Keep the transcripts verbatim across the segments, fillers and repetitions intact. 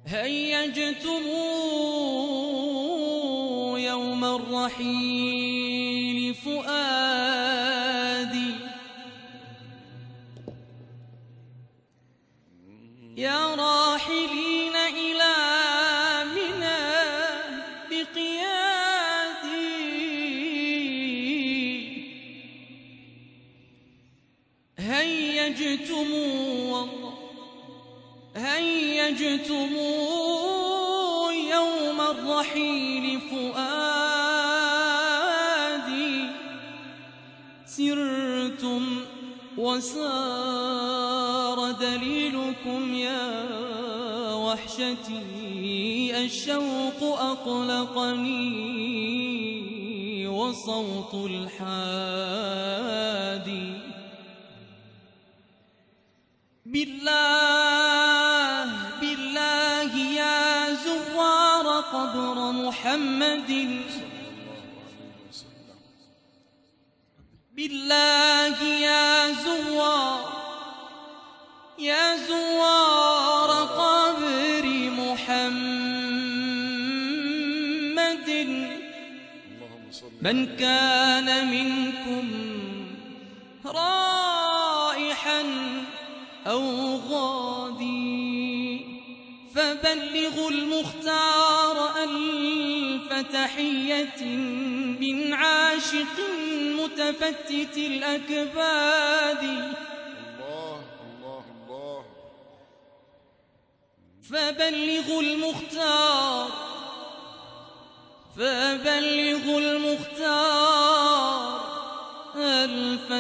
هيجتم يوم الرحيل فؤادي يا راحلين إلى منى بقيادي هيجتم هيجتم يوم الرحيل فؤادي سرتم وسار دليلكم يا وحشتي الشوق أقلقني وصوت الحادي بالله بالله يا زوار قبر محمد بالله يا زوار يا زوار قبر محمد من كان منكم رائحا أو غادي فبلغوا المختار ألف تحية من عاشق متفتت الأكباد الله الله الله فبلغوا المختار فبلغوا المختار ألف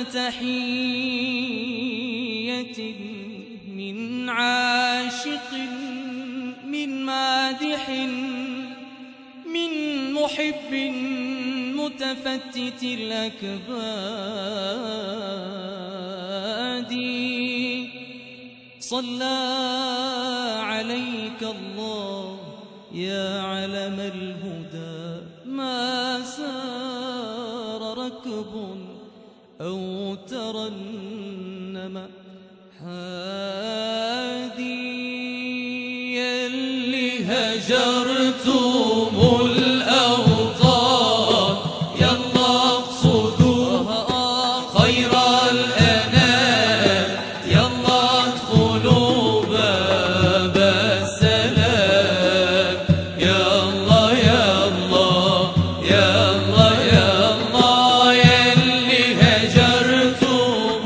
تحية من عاشق من مادح من محب متفتت الأكباد صلى عليك الله يا علم الهدى ما سار ركب أو ترنم حادي اللي هجرتم الأوطان يلا اقصدوا خير الأنام يلا ادخلوا باب السلام يلا يلا يلا يلا يلي هجرتم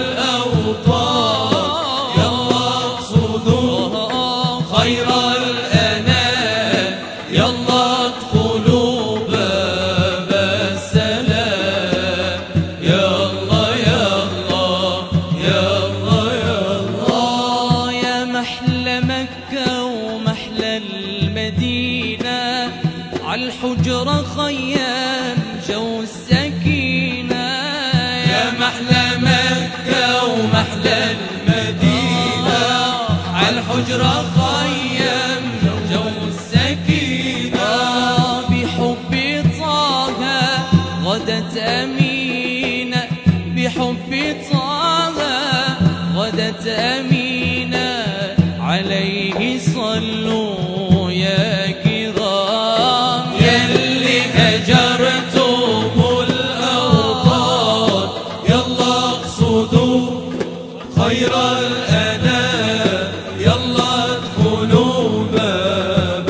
الأوطان يلا اقصدوا خير الأنام يلا ادخلوا باب السلام يلا يلا يلا يلا يا محلى مكة ومحلى المدينة عالحجرة خيام جو السكينة يا محلى مكة ومحلى المدينة عالحجرة خيام جو السكينة بحب طه غدت أمينة بحب طه غدت أمينة عليه صلوا يا كرام يلي هجرتم الأوطان يلا اقصدوا خير الأنام يلا ادخلوا باب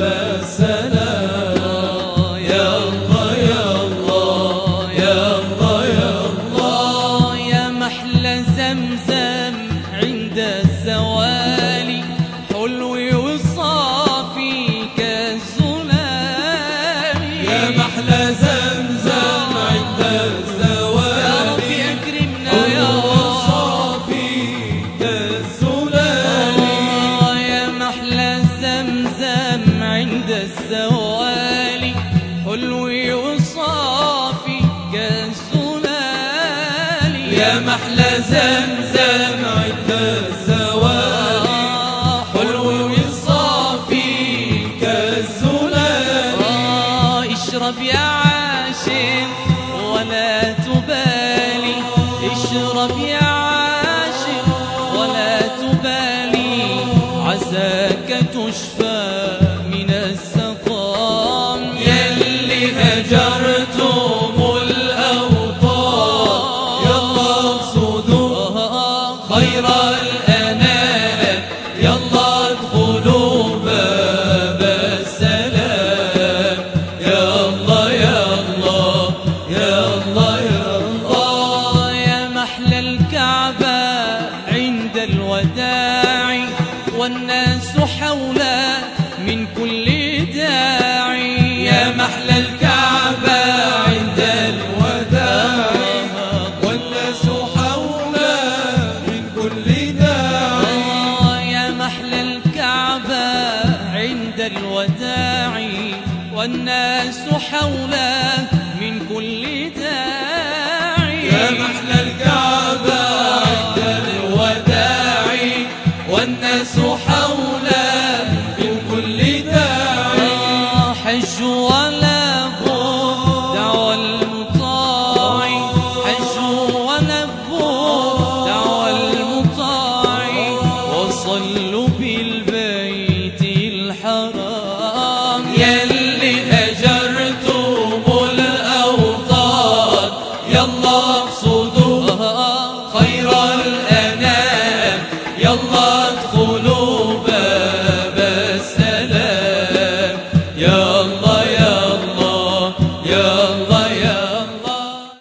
السلام يلا يلا يلا يلا يا محلى زمزم عند الزوال حلو وصافي كالزلال يا محلى زمزم عند الزوال يا رب أكرمنا يا رب صافي كالزلال يا محلى زمزم عند الزوال حلو وصافي كالزلال يا محلى زمزم عند الزوال حلو وصافي كالزلال اشرب يا عاشق ولا تبالي اشرب يا عاشق ولا تبالي عساك تشفى من السقام يلي هجرتم الأوطان يلا اقصدوا خير الأنام يلا ادخلوا باب السلام يا الله يا الله يا الله يا الله. يا محلى الكعبة عند الوداع والناس حوله من كل داعي. يا محلى الكعبة عند الوداع والناس حوله من كل داعي. يا محلى الكعبة عند الوداع والناس حوله من كل داعي. يا محلى الكعبة عند الوداع والناس